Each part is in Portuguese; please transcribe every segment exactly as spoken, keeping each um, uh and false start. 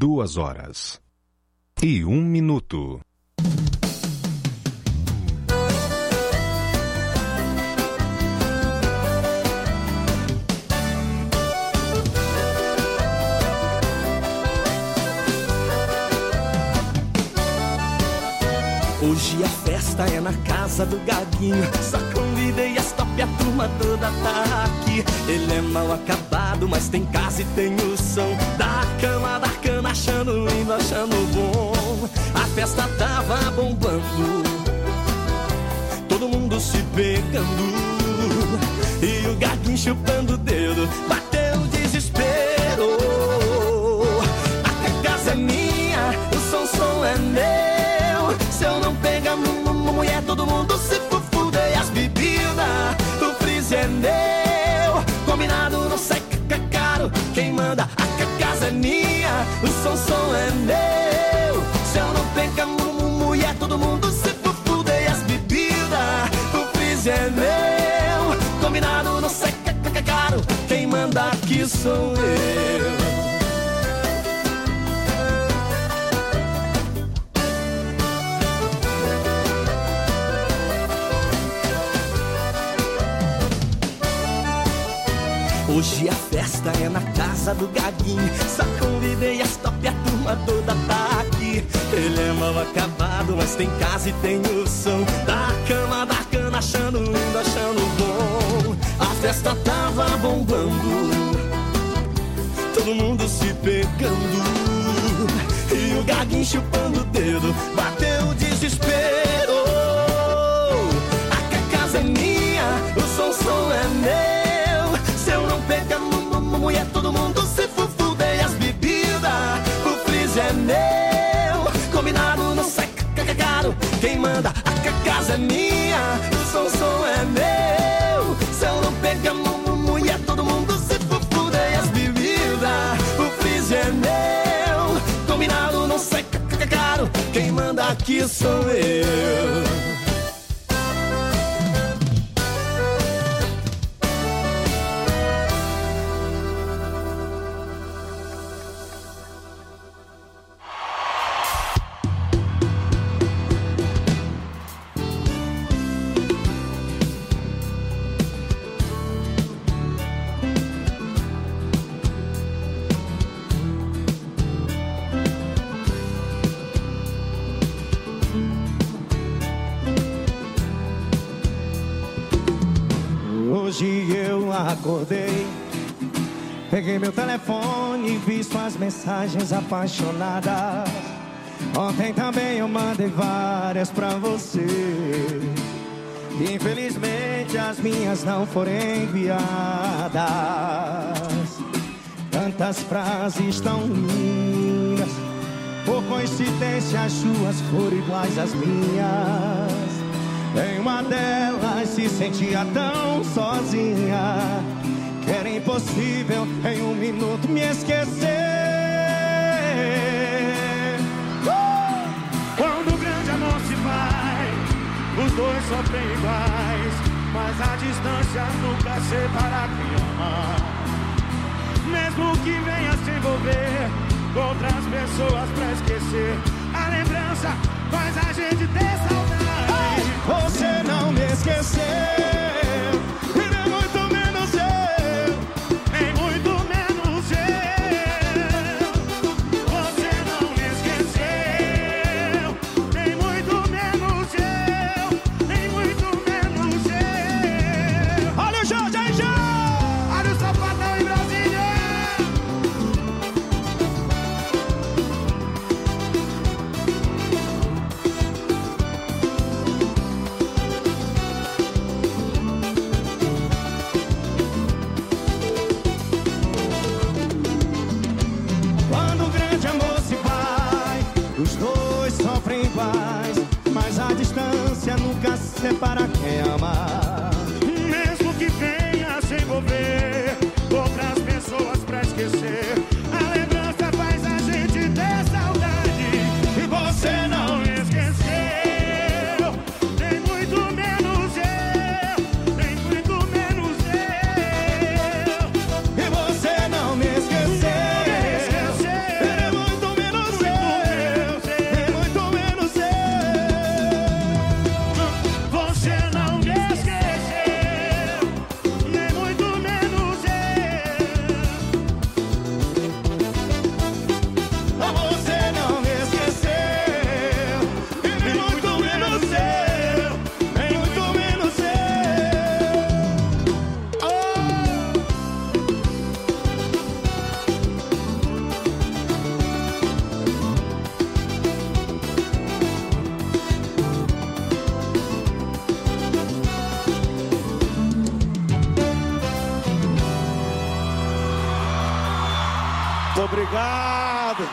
duas horas e um minuto. Hoje a festa é na casa do Gaguinho. Só convidei as top e a turma toda tá aqui. Ele é mal acabado, mas tem casa e tem o som da cama, da cana, achando lindo, achando bom. A festa tava bombando, todo mundo se pegando, e o Gaguinho chupando o dedo. Bateu o desespero. A casa é minha, o som, som é meu. Se eu não pegar mulher, todo mundo se fufuda. E as bebidas, o freezer é meu. Combinado, não sai caro. Quem manda, a casa é minha. O som, som é meu. Se eu não pegar mulher, todo mundo se fufuda. E as bebidas, o freezer é meu. Combinado, não sai caro. Quem manda aqui sou eu. Hoje a festa é na casa do Gaguinho. Só convidei as top e a turma toda tá aqui. Ele é mal acabado, mas tem casa e tem o som da cama, da cana, achando lindo, achando bom. A festa tava bombando, todo mundo se pegando, e o Gaguinho chupando o dedo. Bateu o desespero. A casa é minha, o som, som é meu. Se eu não pegar mulher, todo mundo se fufuda. E as bebidas, o freezer é meu. Combinado, não sai caro. Quem manda, a casa é minha. O som, som é meu. Se eu não pegar mulher, todo mundo se fufuda. E as bebidas, o freezer é meu. Combinado, não sai caro. Quem manda aqui sou eu. Hoje eu acordei, peguei meu telefone e vi suas mensagens apaixonadas. Ontem também eu mandei várias pra você. Infelizmente as minhas não foram enviadas. Tantas frases tão lindas, por coincidência as suas foram iguais às minhas. Em uma delas se sentia tão sozinha que era impossível em um minuto me esquecer. uh! Quando o grande amor se vai, os dois sofrem iguais, mas a distância nunca separa quem ama. Mesmo que venha se envolver com outras pessoas pra esquecer, a lembrança faz a gente ter saudade. Você não me esqueceu, e nem muito menos eu, nem muito menos eu. Você não me esqueceu, nem muito menos eu, nem muito menos eu. Olha o Jorge aí, Jorge! Olha o Sapatão em Brasília! Obrigado.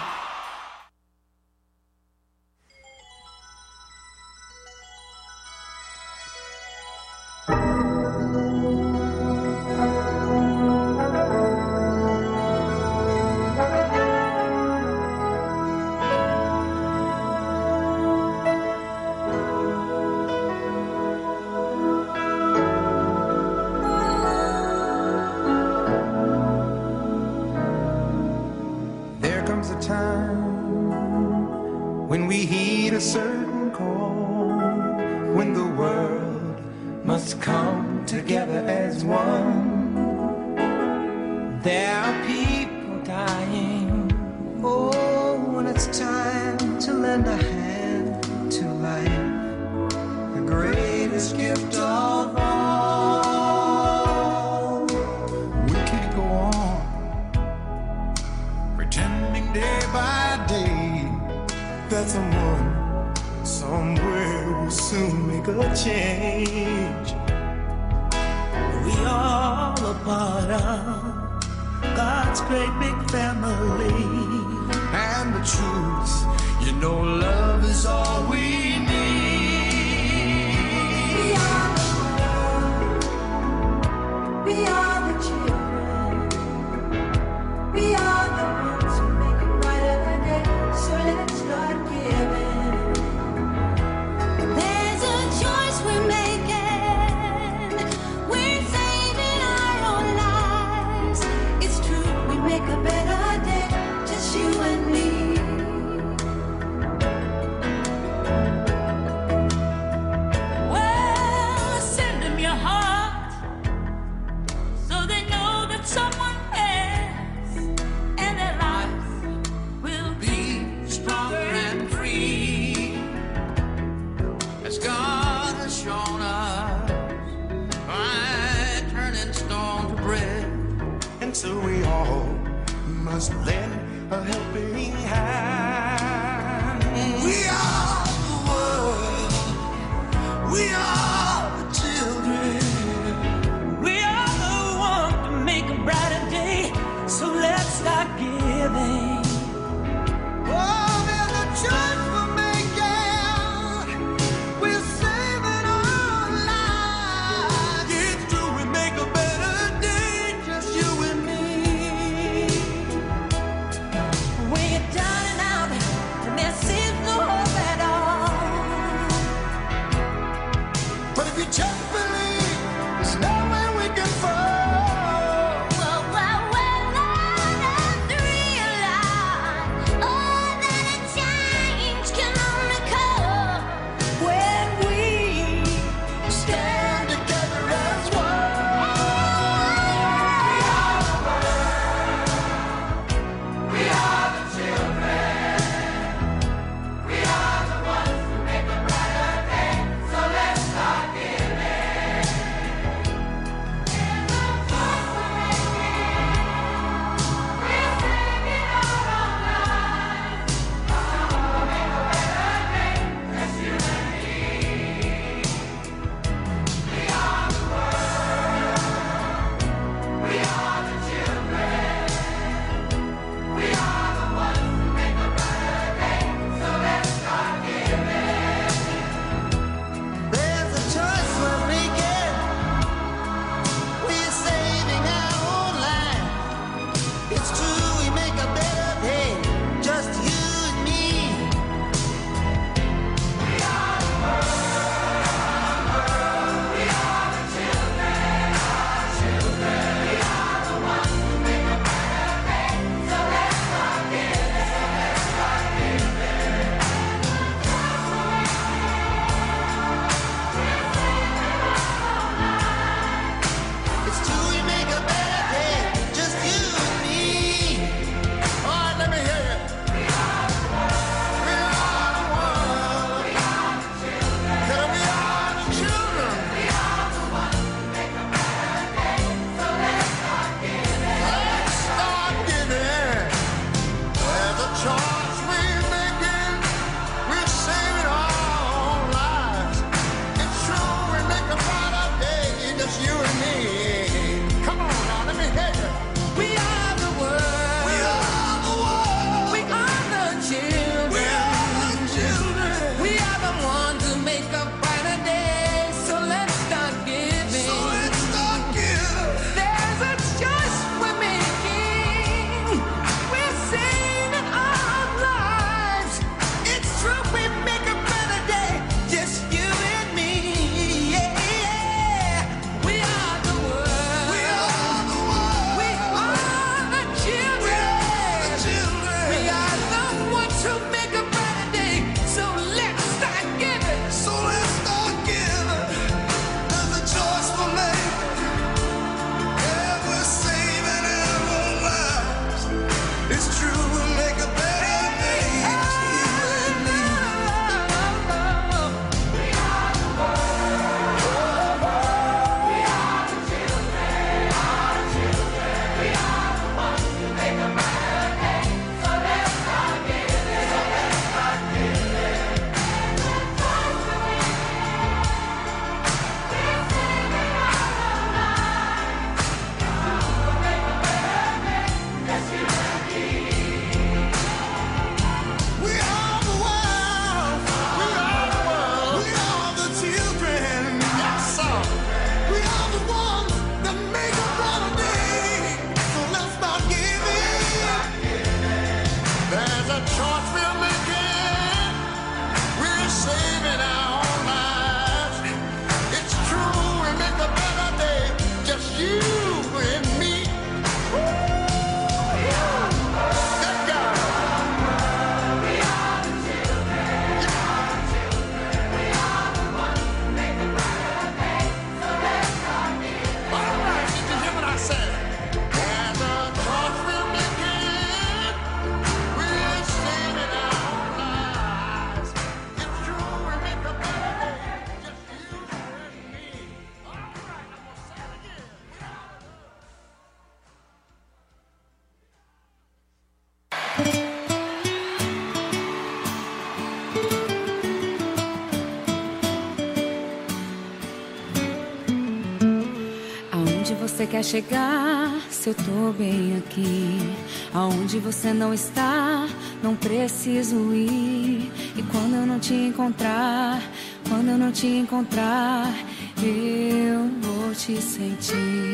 quer chegar, se eu tô bem aqui. Aonde você não está, não preciso ir. E quando eu não te encontrar, quando eu não te encontrar, eu vou te sentir.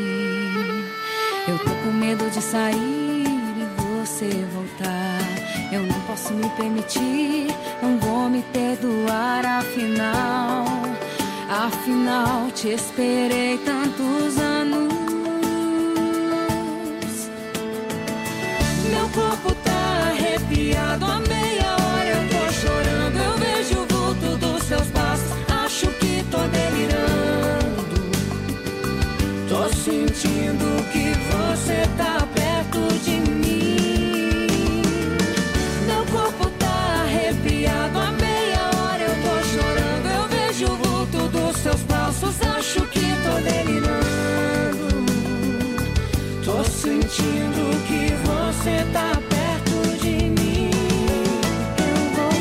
Eu tô com medo de sair e você voltar. Eu não posso me permitir, não vou me perdoar. Afinal, afinal te esperei tantos anos. Meu corpo tá arrepiado, a meia hora eu tô chorando. Eu vejo o vulto dos seus passos, acho que tô delirando. Tô sentindo que você tá perto de mim. Meu corpo tá arrepiado, a meia hora eu tô chorando. Eu vejo o vulto dos seus passos, acho que tô delirando. Tô sentindo que você tá perto de mim. Eu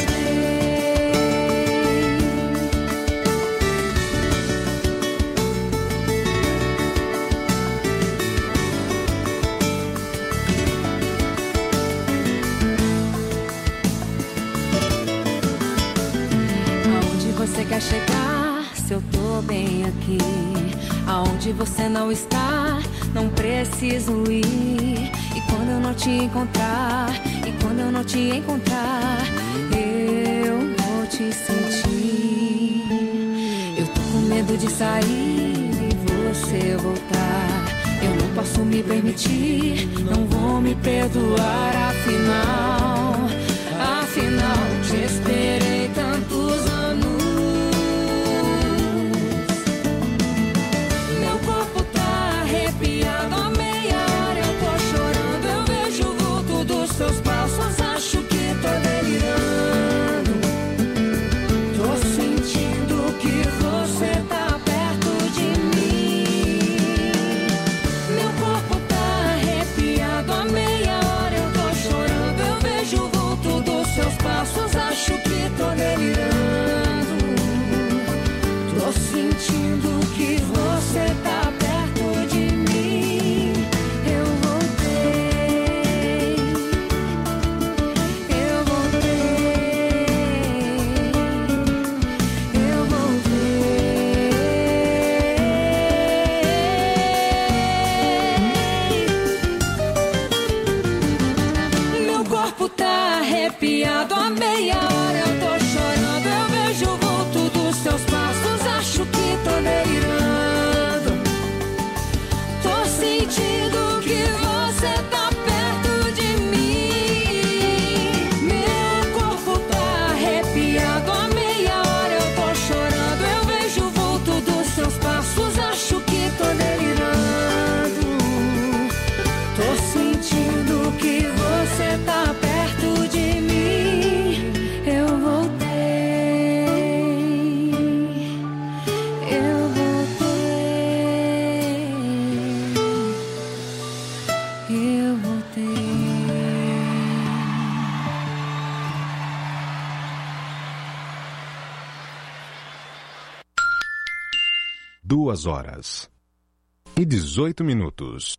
Aonde você quer chegar, se eu tô bem aqui? Aonde você não está, não preciso ir. E quando eu não te encontrar, e quando eu não te encontrar, eu vou te sentir. Eu tô com medo de sair e você voltar. Eu não posso me permitir, não vou me perdoar. Afinal, afinal te esperei tantos anos. Meu corpo tá arrepiado, a meia hora eu tô chorando. Eu vejo o vulto dos seus passos, acho que tô delirando. Tô sentindo que você tá perto de mim. Meu corpo tá arrepiado, a meia hora eu tô chorando. Eu vejo o vulto dos seus passos, acho que tô delirando. Tô sentindo que você tá perto de mim. Eu voltei, eu voltei, eu voltei. Meu corpo tá arrepiado, a meia hora eu tô chorando. Eu vejo o vulto dos seus passos, acho que tô delirando. Tô sentindo que você tá perto de mim. Meu corpo tá arrepiado, a meia hora eu tô chorando. Eu vejo o vulto dos seus passos, acho que tô delirando. Tô sentindo que você tá perto de mim. Eu voltei, eu voltei, eu voltei. Duas horas e dezoito minutos.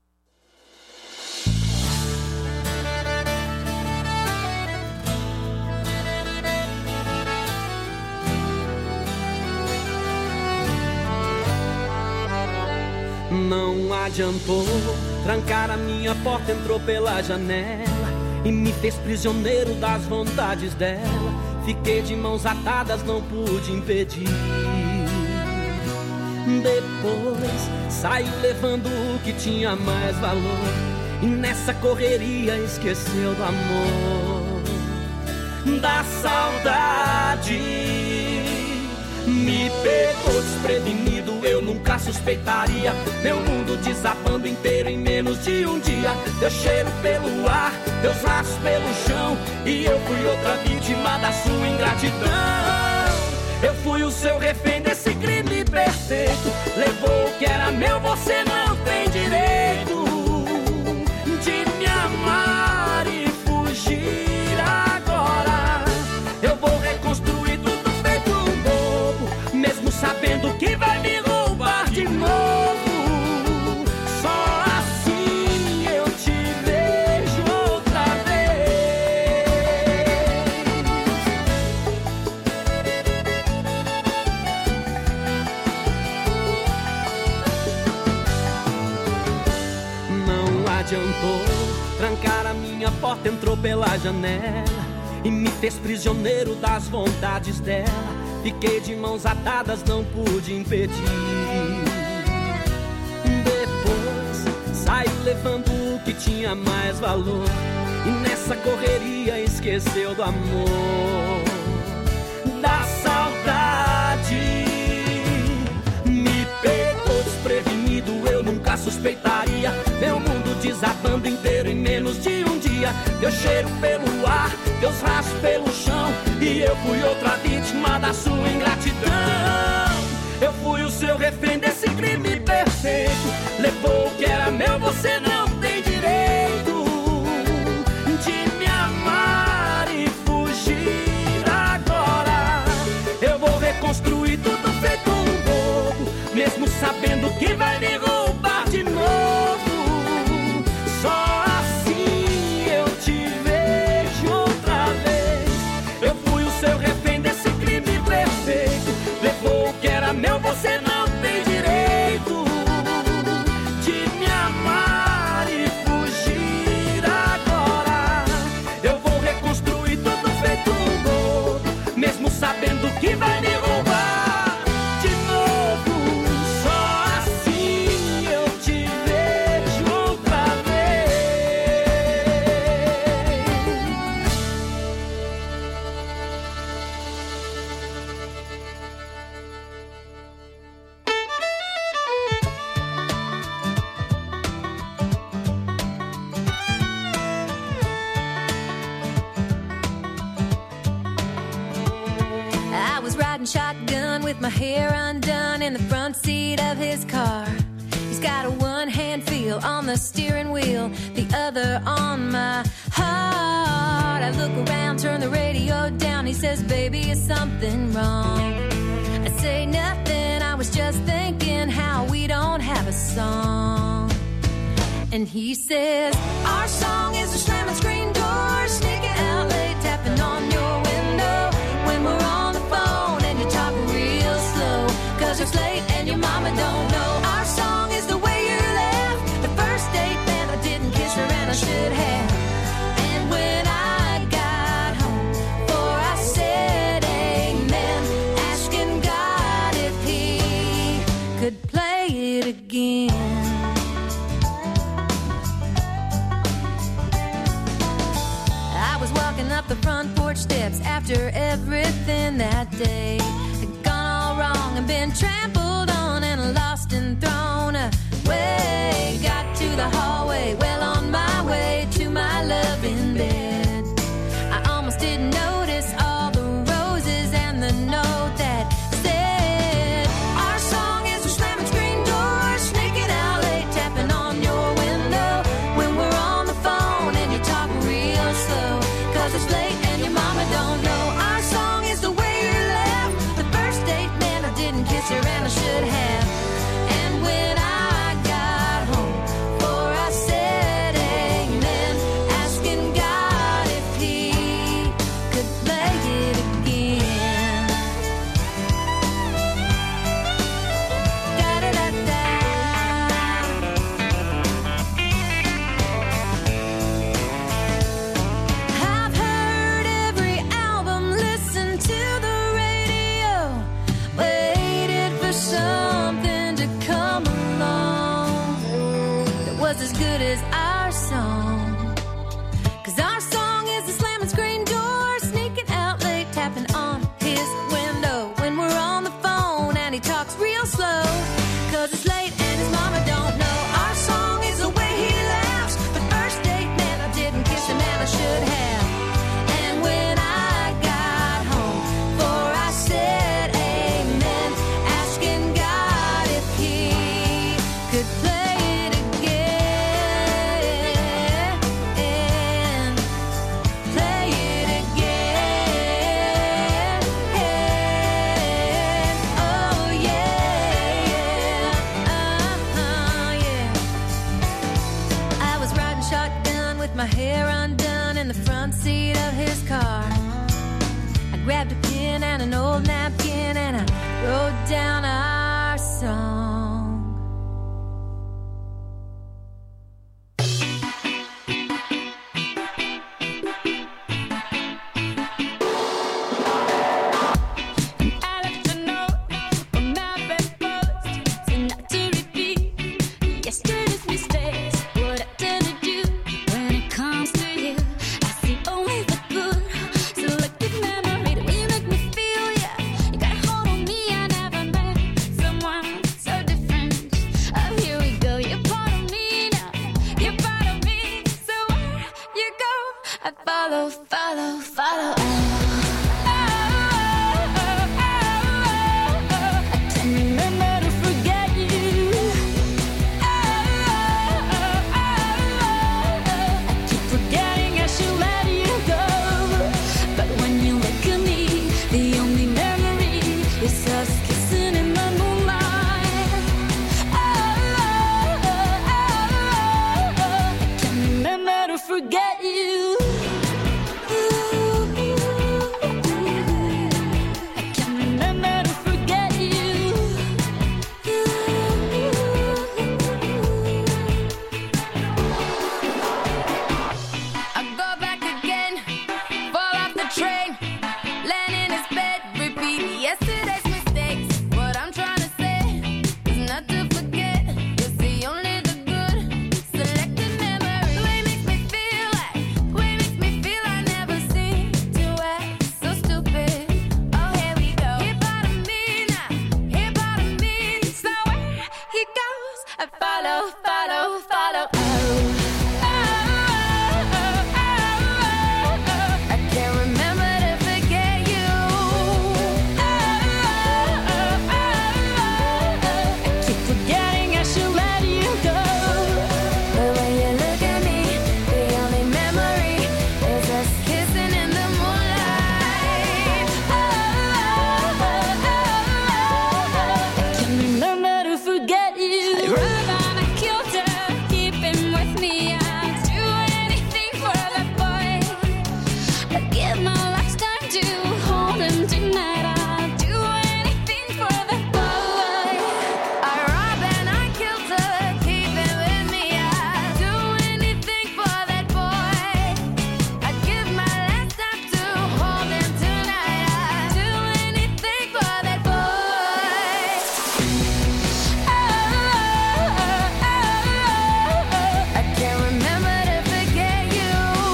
Não adiantou, trancar a minha porta, entrou pela janela e me fez prisioneiro das vontades dela. Fiquei de mãos atadas, não pude impedir. Depois saiu levando o que tinha mais valor e nessa correria esqueceu do amor, da saudade. Me pegou desprevenido, eu nunca suspeitaria. Meu mundo desabando inteiro em menos de um dia. Teu cheiro pelo ar, teus laços pelo chão, e eu fui outra vítima da sua ingratidão. Eu fui o seu refém desse crime perfeito. Levou o que era meu, você não tem direito de me amar e fugir agora. Eu vou reconstruir tudo feito um bobo, mesmo sabendo que vai me roubar de novo. Só adiantou. Trancar a minha porta, entrou pela janela e me fez prisioneiro das vontades dela. Fiquei de mãos atadas, não pude impedir. Depois saiu levando o que tinha mais valor, e nessa correria esqueceu do amor, da saudade. Me pegou desprevenido, eu nunca suspeitaria. Meu mundo desabando inteiro em menos de um dia. Deu cheiro pelo ar, teus rastros pelo chão, e eu fui outra vítima da sua ingratidão. Eu fui o seu refém desse crime perfeito. Levou o que era meu, você não tem direito de me amar e fugir agora. Eu vou reconstruir tudo feito um bobo, mesmo sabendo que vai me roubar de novo. Só assim eu te vejo outra vez. Eu fui o seu refém desse crime perfeito. Levou o que era meu, você não tem direito de me amar e fugir agora. Eu vou reconstruir tudo feito um bobo, mesmo sabendo que vai me roubar de novo. Só assim eu te vejo outra vez. I was riding shotgun with my hair undone in the front seat of his car. He's got a one-hand feel on the steering wheel, the other on my heart. I look around, turn the radio down. He says, baby, is something wrong? I say nothing, I was just thinking how we don't have a song. And he says, our song is a slamming screen door, sneaking out late, tapping on your window when we're on the phone and you talk real slow, cause it's late and your mama don't know. Our song is the way you left the first date, man, I didn't kiss her and I should have. And when I got home, for I said amen, asking God if he could play it again. I was walking up the front porch steps after everything that day had gone all wrong and been trampled on and lost and thrown away. Got to the hallway, well on my way to my love in bed. I almost didn't notice all the roses and the note that said, our song is a slamming screen door, sneaking out late, tapping on your window when we're on the phone and you talk real slow, cause it's late and your mama don't know. Our song is the way you left the first date, man, I didn't kiss her and I should have. And when I got home, for I said amen, asking God if he could play it again. Da-da-da-da. I've heard every album, listened to the radio, waited for something to come along that was as good as our song. Cause our song is a slamming screen door, sneaking out late, tapping on his window when we're on the phone and he talks real slow, cause it's late and his mama don't know. Our song is the way he laughs the first date, man, I didn't kiss him and I should have. And when I got home, for I said amen, asking God if he could play it again, play it again. Oh yeah, uh-huh, yeah. I was riding shotgun with my hair undone in the front seat of his car. I grabbed a pen and an old napkin and I wrote down our song. follow, follow, follow. Forget you. I can't remember to forget you. I go back again, fall off the train, land in his bed, repeat yesterday's mistakes. What I'm trying to say is not to forget. You see only the good, selected memories. The way it makes me feel like, the way it makes me feel I never seem to act so stupid. Oh, here we go. Here part of me now, here part of me. So where he goes, I follow, follow, follow. Oh. I can't remember to forget you. I keep forgetting I should let you go. But when you look at me, the only memory is us kissing in the moonlight. I can't remember to forget you. I ride on a kilter, keep him with me. I'd do anything for that boy. I'd give my lifetime to hold him tonight. I'd do anything for that boy. I rob and I killed her, keep him with me. I'd do anything for that boy. I'd give my last time to hold him tonight. I'd do anything for that boy. I can't remember to forget you.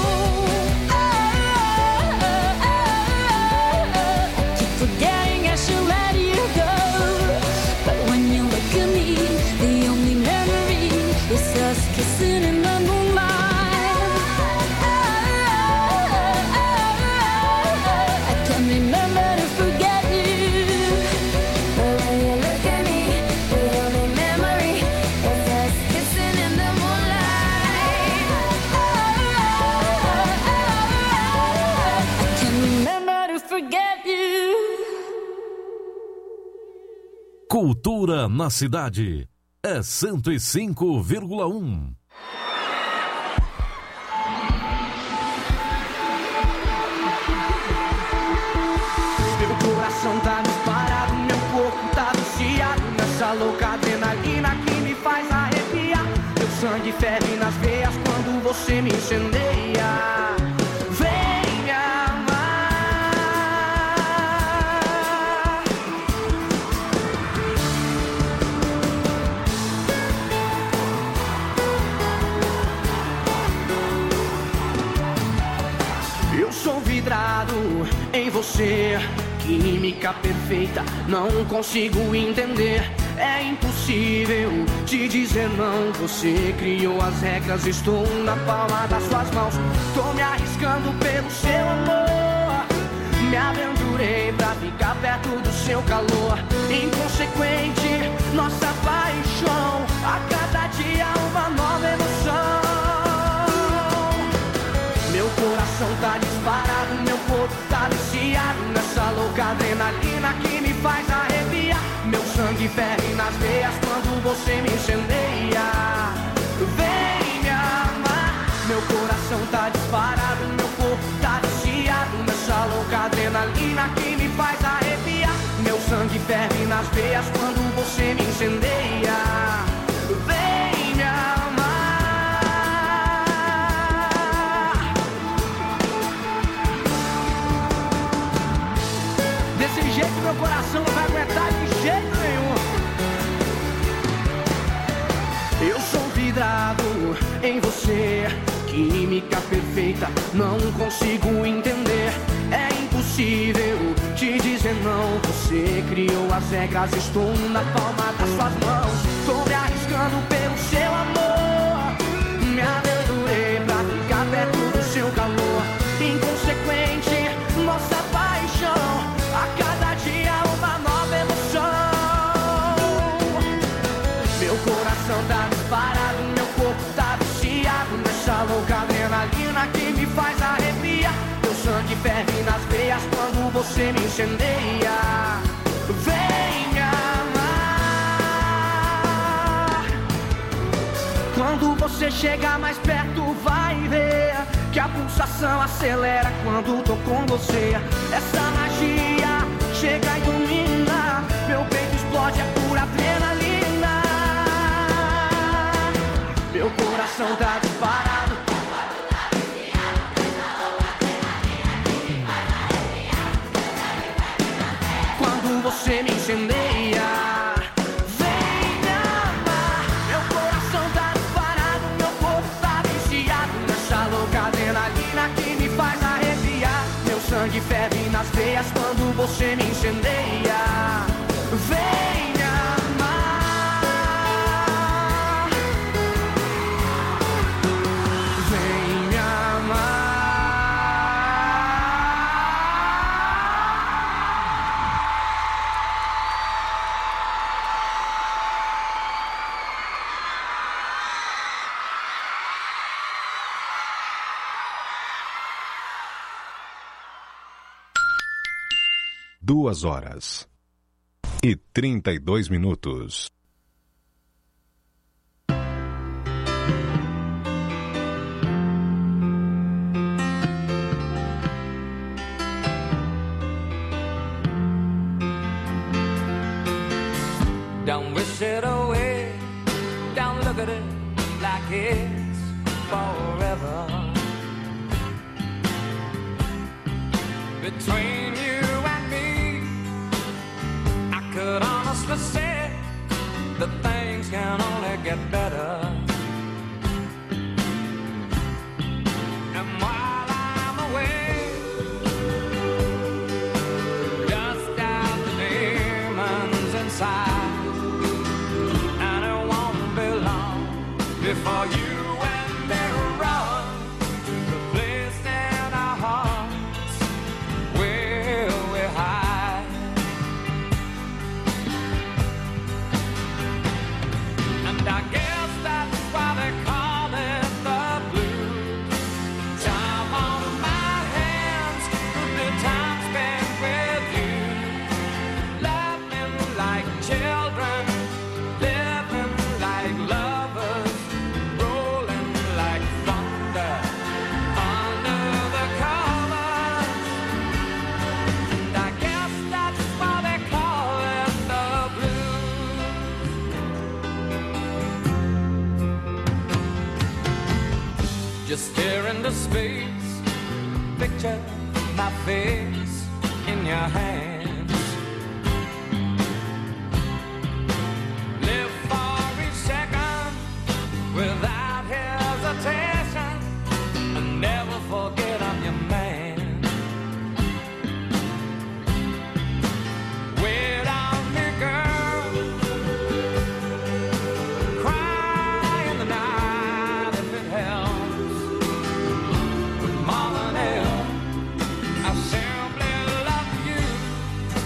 I keep forgetting I should let you go. But when you look at me, the only memory is us kissing in the moonlight. I can't remember to forget you. But when you look at me, the only memory is us kissing in the moonlight. I can't remember to forget you. Cultura na cidade é cento e cinco vírgula um. Meu coração tá disparado, meu corpo tá viciado nessa louca adrenalina que me faz arrepiar. Meu sangue ferve nas veias quando você me incendeia. Vem me amar. Eu sou vidrado em você, química perfeita, não consigo entender. É impossível te dizer não. Você criou as regras, estou na palma das suas mãos. Tô me arriscando pelo seu amor. Me aventurei pra ficar perto do seu calor. Inconsequente, nossa paixão. A cada dia uma nova emoção. Meu coração tá disparado, meu corpo tá viciado nessa louca adrenalina que me faz arrepiar. Meu sangue ferve nas veias quando você me incendeia. Vem me amar. Meu coração tá disparado, meu corpo tá viciado nessa louca adrenalina que me faz arrepiar. Meu sangue ferve nas veias quando você me incendeia. Vem me amar. Desse jeito meu coração não vai aguentar de jeito nenhum. Eu sou vidrado em você, química perfeita, não consigo entender. É impossível te dizer não. Você criou as regras, estou na palma das suas mãos. Tô me arriscando pelo seu amor. Me aventurei pra ficar perto do seu calor. adrenalina que me faz arrepiar. Meu sangue ferve nas veias quando você me incendeia. Vem me amar. Quando você chegar mais perto vai ver que a pulsação acelera quando tô com você. Essa magia chega e domina. Meu peito explode, é pura adrenalina. Meu coração tá disparado. Quando você me incendeia. Vem me amar. Meu coração tá disparado. Meu corpo tá viciado nessa louca adrenalina que me faz arrepiar. Meu sangue ferve nas veias quando você me incendeia. Vem me amar. Vem me amar. Duas horas e trinta e dois minutos. Don't wish it away. Don't look at it like it's forever. Between you and me, I could honestly say that things can only get better. And while I'm away, dust out the demons inside, and it won't be long before you and me run to the place in our hearts where we hide. And I guess that's why they call it the blues. Time on my hands, good time spent with you. Laughing like children, living like lovers, rolling like thunder under the covers. And I guess that's why they call it the blues. Just stare into space, picture my face in your hands. Live for each second without hesitation, and never forget I'm your man. Wait on me, girl. Cry in the night if it helps. More than ever, I simply love you.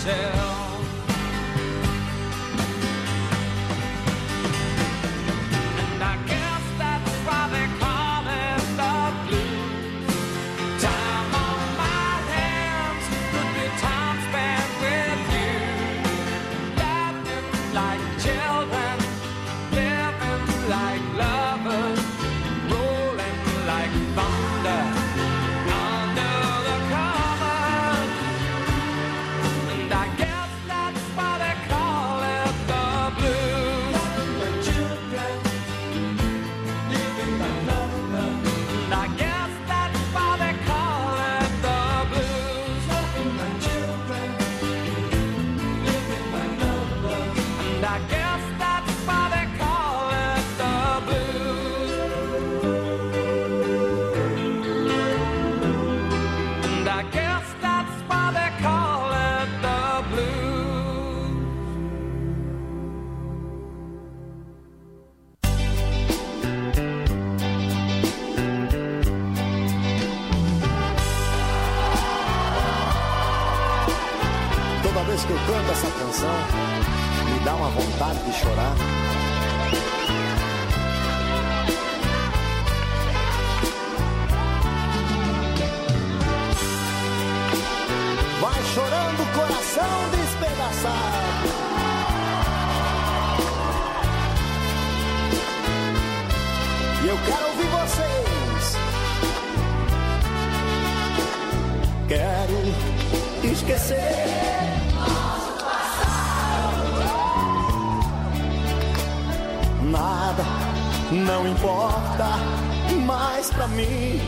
myself. And I guess that's why they call it the blues. Time on my hands could be time spent with you. Laughing like children, living like lovers, rolling like thunder under the covers. And I guess that's why they call it the blues. Loving like children, living like lovers. And I guess that's why they call it the blues. Loving like children, living like lovers. And I guess that's why they call it the blues. And I guess that's why they call it the blues. Toda vez que eu canto essa canção, me dá uma vontade de chorar. Vai chorando o coração despedaçado. E eu quero ouvir vocês. Quero esquecer nada, não importa mais pra mim.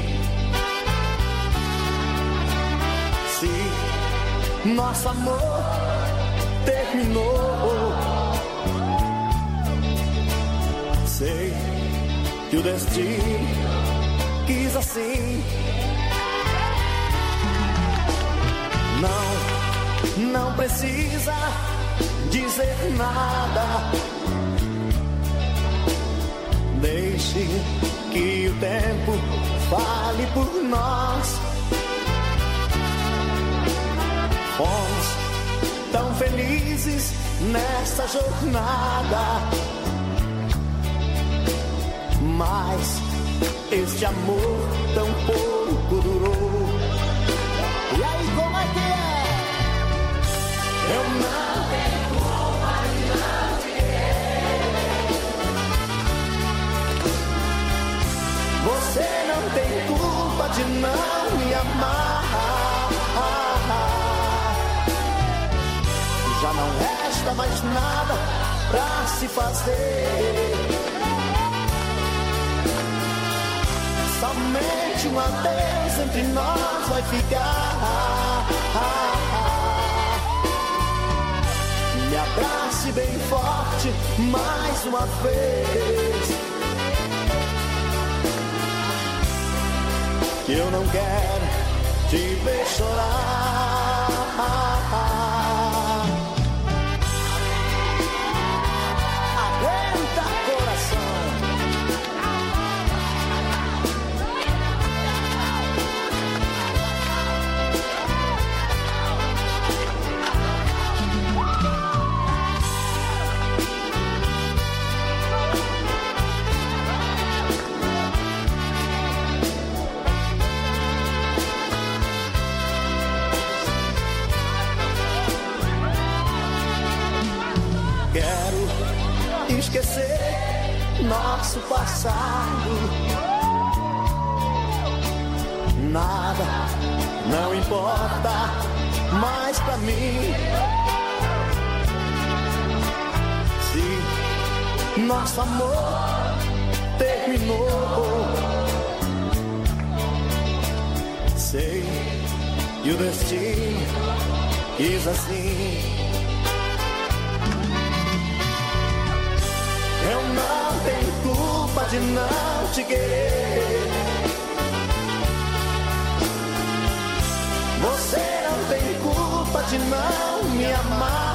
Se nosso amor terminou, sei que o destino quis assim. Não, não precisa dizer nada. Deixe que o tempo fale por nós. Fomos tão felizes nessa jornada, mas este amor tão pouco durou. E aí, como é que é? Eu não tenho culpa de não te querer. Você não tem culpa de não me amar. Já não resta mais nada pra se fazer. Somente um adeus entre nós vai ficar. Me abrace bem forte mais uma vez. Que eu não quero te ver chorar. Aguenta, coração. Quero esquecer nosso passado. Nada, não importa mais pra mim. Se nosso amor terminou, sei que o destino quis assim. Eu não tenho culpa de não te querer. Você não tem culpa de não me amar.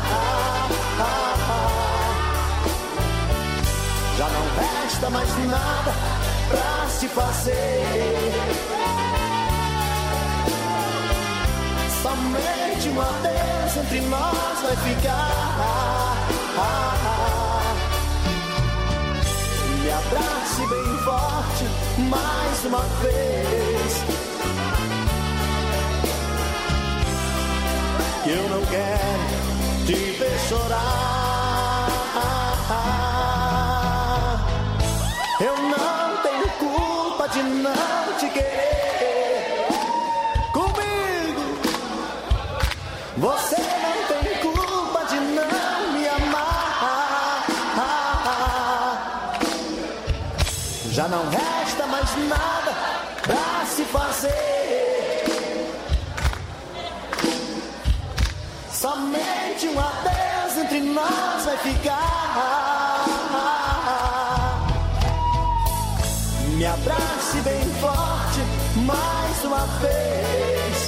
Já não resta mais nada pra se fazer. Somente Somente um adeus entre nós vai ficar. Me abrace bem forte mais uma vez. Eu não quero te ver chorar. Eu não tenho culpa de não te querer. Comigo você não tem culpa de não me amar. Já não resta mais nada pra se fazer. Somente um adeus entre nós vai ficar. Me abrace bem forte mais uma vez.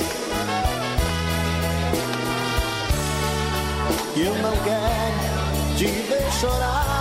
Eu não quero te ver chorar.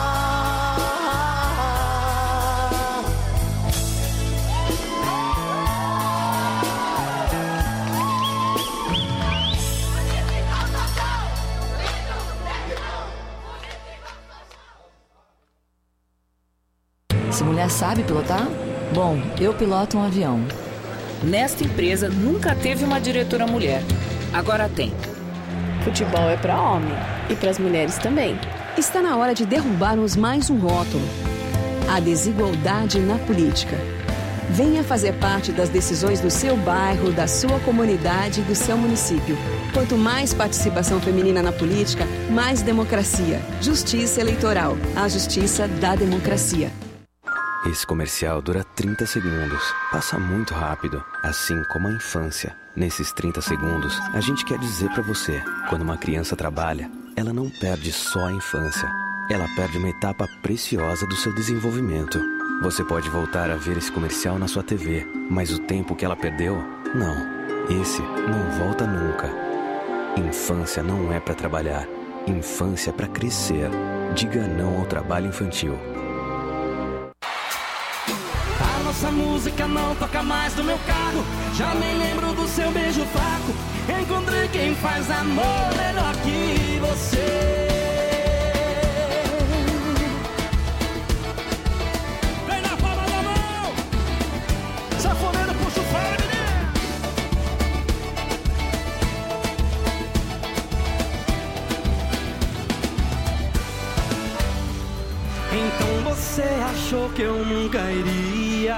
Se mulher sabe pilotar? Bom, eu piloto um avião. Nesta empresa nunca teve uma diretora mulher. Agora tem. Futebol é para homem e para as mulheres também. Está na hora de derrubarmos mais um rótulo: a desigualdade na política. Venha fazer parte das decisões do seu bairro, da sua comunidade e do seu município. Quanto mais participação feminina na política, mais democracia. Justiça eleitoral. A justiça da democracia. Esse comercial dura trinta segundos. Passa muito rápido, assim como a infância. Nesses trinta segundos, a gente quer dizer pra você: quando uma criança trabalha, ela não perde só a infância. Ela perde uma etapa preciosa do seu desenvolvimento. Você pode voltar a ver esse comercial na sua T V, mas o tempo que ela perdeu, não. Esse não volta nunca. Infância não é pra trabalhar. Infância é pra crescer. Diga não ao trabalho infantil. Nossa música não toca mais no meu carro. Já nem lembro do seu beijo fraco. Encontrei quem faz amor melhor que você. Vem na palma da mão. Sanfoneiro, puxa o freio, menino. Então você achou que eu nunca iria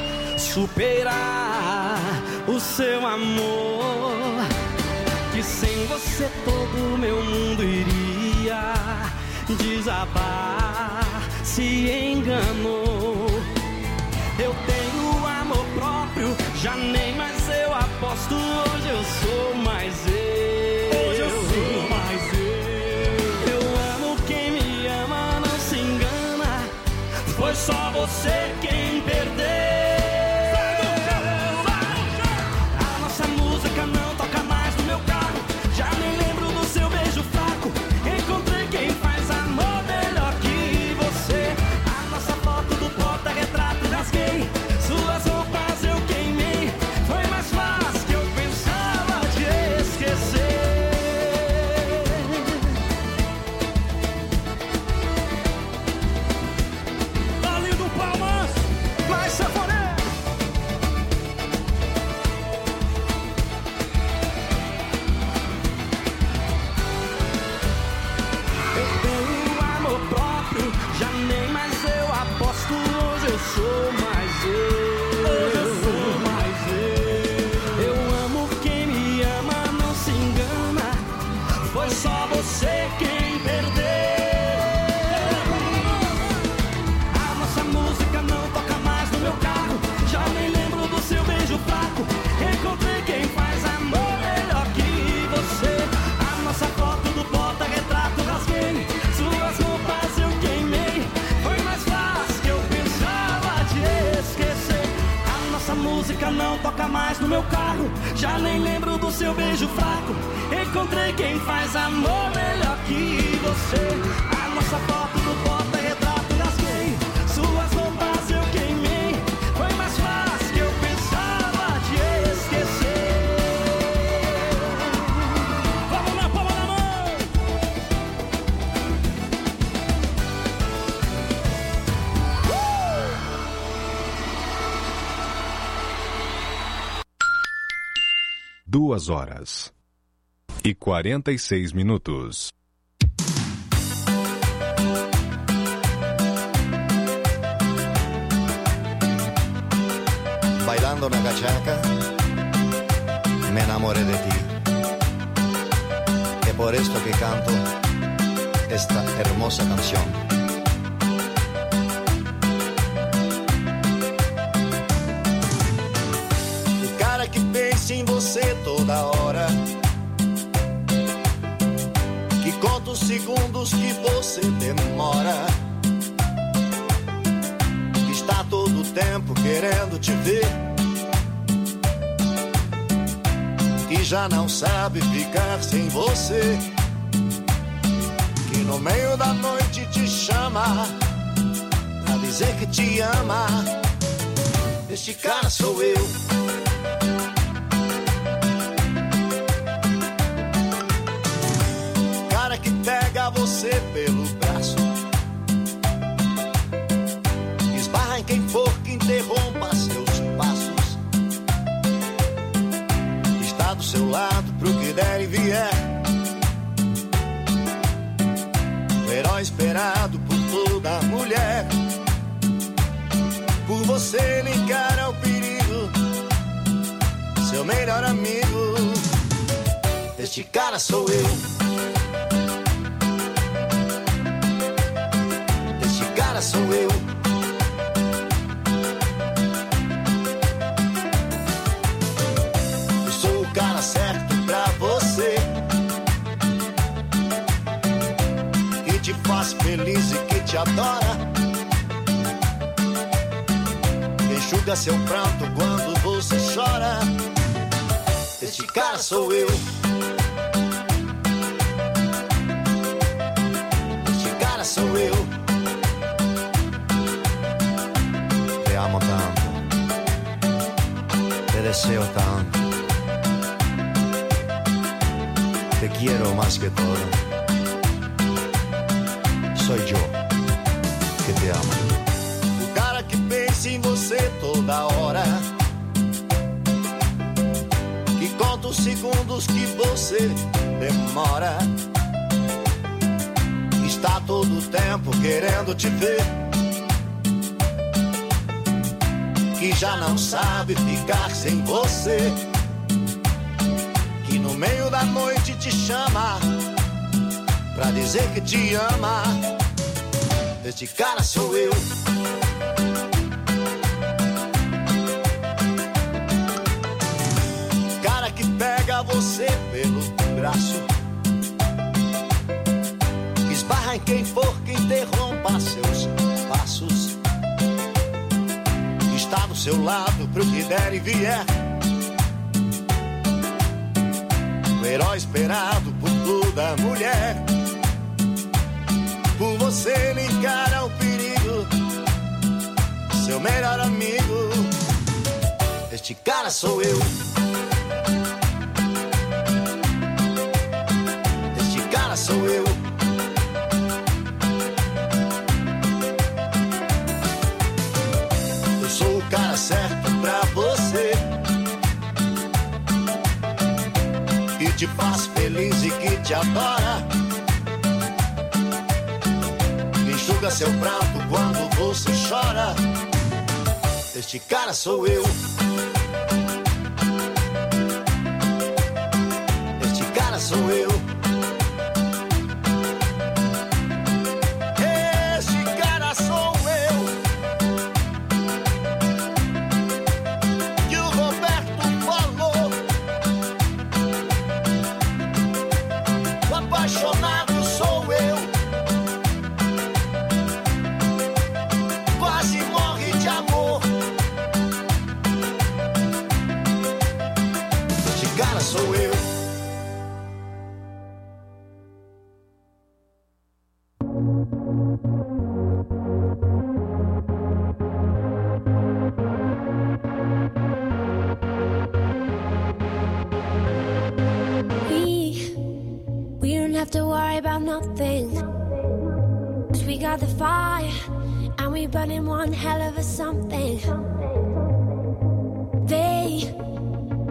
superar o seu amor, que sem você todo meu mundo iria desabar. Se enganou. Eu tenho amor próprio, já nem mais eu aposto. Hoje eu sou mais eu. Hoje eu sou mais eu. Eu amo quem me ama, não se engana. Foi só você quem perdeu. Não toca mais no meu carro. Já nem lembro do seu beijo fraco. Encontrei quem faz amor melhor que você. A nossa foto do porta-retrato rasguei. Suas roupas eu queimei. Foi mais fácil que eu pensava te esquecer. Duas horas e quarenta e seis minutos. Bailando na cachaca, me enamoré de ti. Es por esto que canto esta hermosa canción. O cara que pensa em você toda hora, que conta os segundos que você demora, que está todo o tempo querendo te ver, que já não sabe ficar sem você, que no meio da noite te chama pra dizer que te ama. Este cara sou eu. Cara que pega você pelo braço, esbarra em quem for que interrompa seus passos, está do seu lado pro que der e vier, o herói esperado por toda mulher. Por você ele encara o perigo, seu melhor amigo. Este cara sou eu. Este cara sou eu. Eu sou o cara certo pra você, que te faz feliz e que te adora, enxuga seu pranto quando você chora. Este cara sou eu. Este cara sou eu. Te amo tanto, te deseo tanto, te quiero más que todo. Soy yo que te amo. O cara que pensa em você toda hora, que conta os segundos que você demora, que está todo o tempo querendo te ver, que já não sabe ficar sem você, que no meio da noite te chama pra dizer que te ama. Este cara sou eu. Cara que pega você pelo braço, esbarra em quem for que interrompa seus passos, está do seu lado pro que der e vier, o herói esperado por toda mulher. Por você ele encara o perigo, seu melhor amigo. Este cara sou eu. Este cara sou eu. Eu sou o cara certo pra você, que te faz feliz e que te adora, enxuga seu pranto quando você chora. Este cara sou eu. Este cara sou eu. Este cara sou eu. Que o Roberto falou. O apaixonado sou eu. Quase morre de amor. Este cara sou eu. We, we don't have to worry about nothing, 'cause we got the fire, and we burning one hell of a something. They, they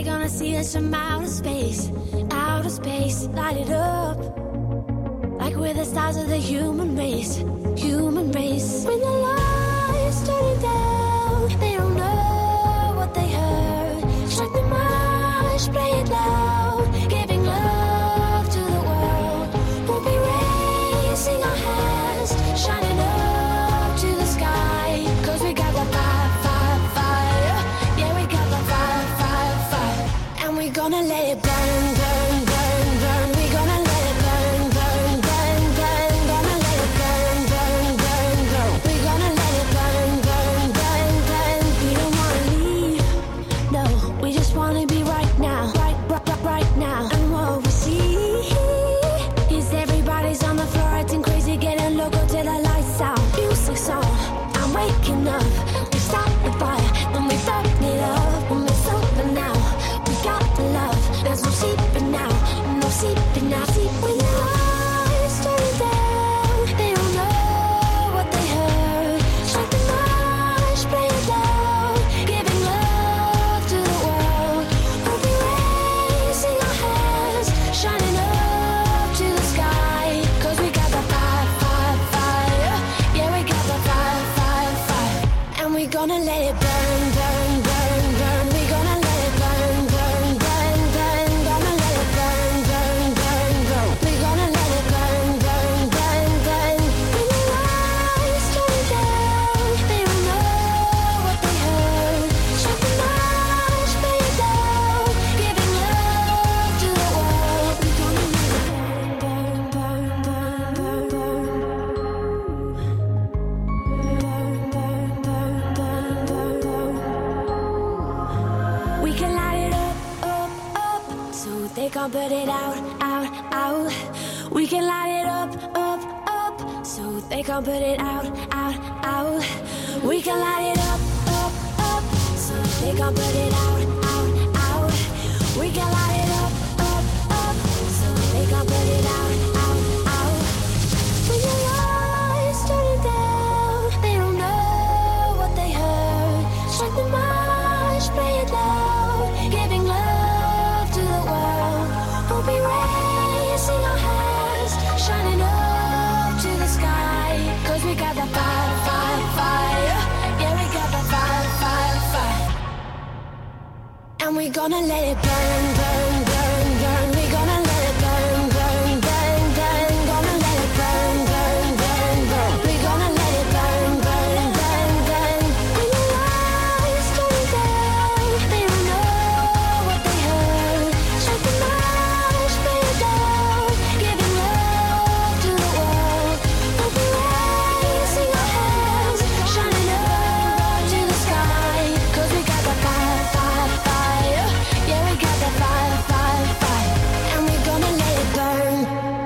gonna see us from outer space, outer space, light it up. Like we're the stars of the human race, human race. When the lights turn down, they don't know what they heard. Strike the march, play it loud, giving love to the world. We'll be raising our hands, shining up to the sky. Cause we got the fire, fire, fire. Yeah, we got the fire, fire, fire. And we're gonna let it burn, burn, burn, burn. We're gonna let it burn, burn, burn, burn. Gonna let it burn, burn, burn, burn. We're gonna let it burn, burn, burn, burn. We don't wanna leave, no. We just wanna be right now, right, right, right, right now. And what we see is everybody's on the floor acting crazy, getting loco till the lights out. Music's on, I'm waking up. We start the fire, then we burn it up. When we're sober now, we got the love. There's no sleeping now, no sleeping now. Sleep when the lights turn down. They don't know what they heard. Strike the march, play it loud, giving love to the world. We'll be raising our hands, shining up to the sky. Cause we got the fire, fire, fire. Yeah, we got the fire, fire, fire. And we're gonna let it burn, burn, burn, burn. We're gonna let it burn, burn, burn, burn. Gonna let it burn, burn, burn, burn. We're gonna let it burn, burn, burn, burn. When the lights turn down, they don't know what they heard. Strike the march, play it loud, giving love to the world. We're gonna let it burn, burn, burn, burn, burn, burn. We can light it up, up, up, so they can't put it out, out, out. We can light it up, up, up, so they can't put it out, out, out. We can light it up, up, up, so they can't put it out, out, out. We can light it up, up, up, so they can't put it out, out, out. When the lights turn down, they don't know what they heard. Strike the march, play it loud, giving love to the world. We'll be raising our hands, shining up to the sky. Cause we got the fire, fire, fire. Yeah, we got the fire, fire, fire. And we're gonna let it burn, burn, burn, burn. We're gonna let it burn, burn, burn, burn. Gonna let it burn, burn, burn, burn. We're gonna let it burn, burn, burn, burn. When the lights turn down, they don't know what they heard. Strike the march, play it loud, giving love to the world. We'll be raising our hands, shining up to the sky. Cause we got the fire, fire, fire. Yeah, we got the fire, fire, fire. And we're gonna let it burn.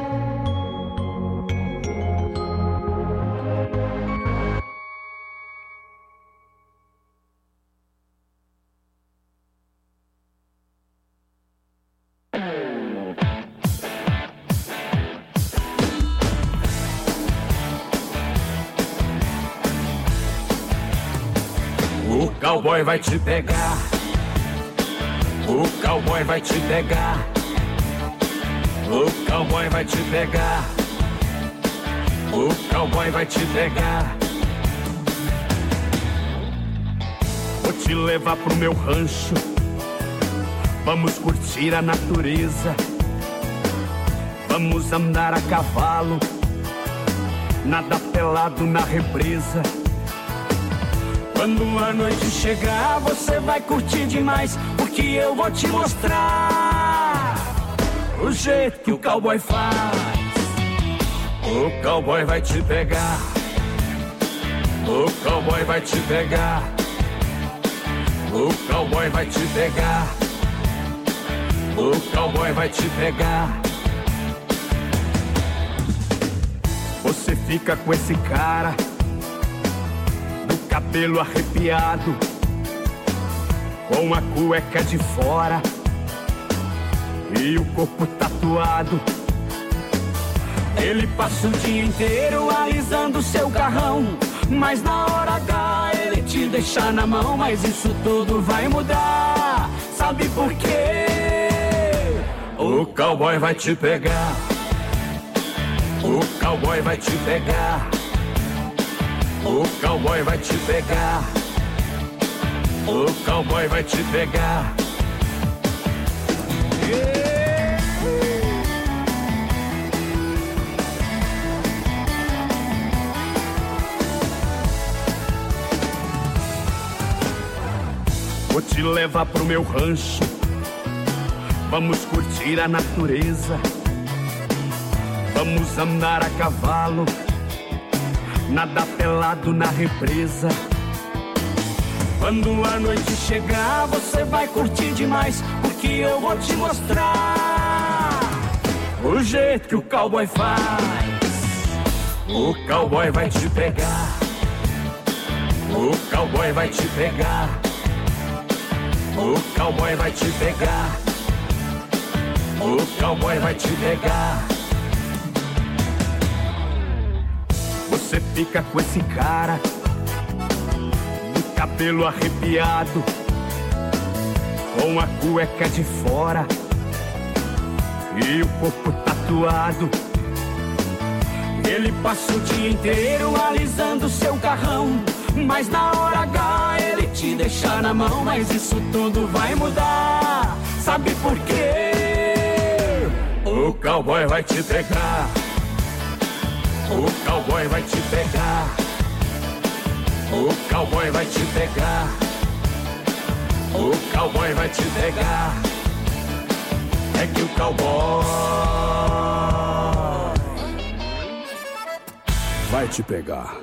O cowboy vai te pegar. O cowboy vai te pegar. O cowboy vai te pegar. O cowboy vai te pegar. Vou te levar pro meu rancho. Vamos curtir a natureza. Vamos andar a cavalo. Nada pelado na represa. Quando a noite chegar, você vai curtir demais, porque eu vou te mostrar o jeito que o cowboy faz. O cowboy vai te pegar. O cowboy vai te pegar. O cowboy vai te pegar. O cowboy vai te pegar. Você fica com esse cara, cabelo arrepiado, com a cueca de fora e o corpo tatuado. Ele passa o dia inteiro alisando seu carrão, mas na hora H ele te deixa na mão. Mas isso tudo vai mudar, sabe? sabe por quê? O cowboy vai te pegar. O cowboy vai te pegar. O cowboy vai te pegar. O cowboy vai te pegar. Yeah. Vou te levar pro meu rancho. Vamos curtir a natureza. Vamos andar a cavalo. Nadar pelado na represa. Quando a noite chegar, você vai curtir demais, porque eu vou te mostrar o jeito que o cowboy faz. O cowboy vai te pegar. O cowboy vai te pegar. O cowboy vai te pegar. O cowboy vai te pegar. Você fica com esse cara, de cabelo arrepiado, com a cueca de fora e o corpo tatuado. Ele passa o dia inteiro alisando seu carrão, mas na hora H ele te deixa na mão. Mas isso tudo vai mudar, sabe por quê? O cowboy vai te pegar. O cowboy vai te pegar. O cowboy vai te pegar. O cowboy vai te pegar. É que o cowboy vai te pegar.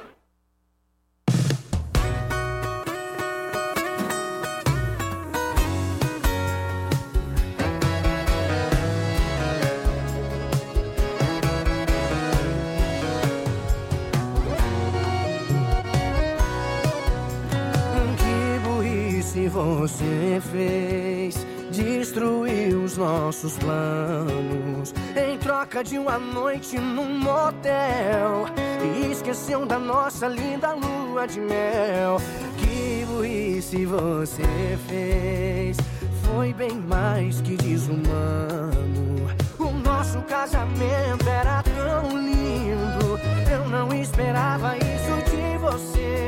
Você fez, destruiu os nossos planos em troca de uma noite num motel, e esqueceu da nossa linda lua de mel. Que burrice você fez, foi bem mais que desumano. O nosso casamento era tão lindo, eu não esperava isso de você.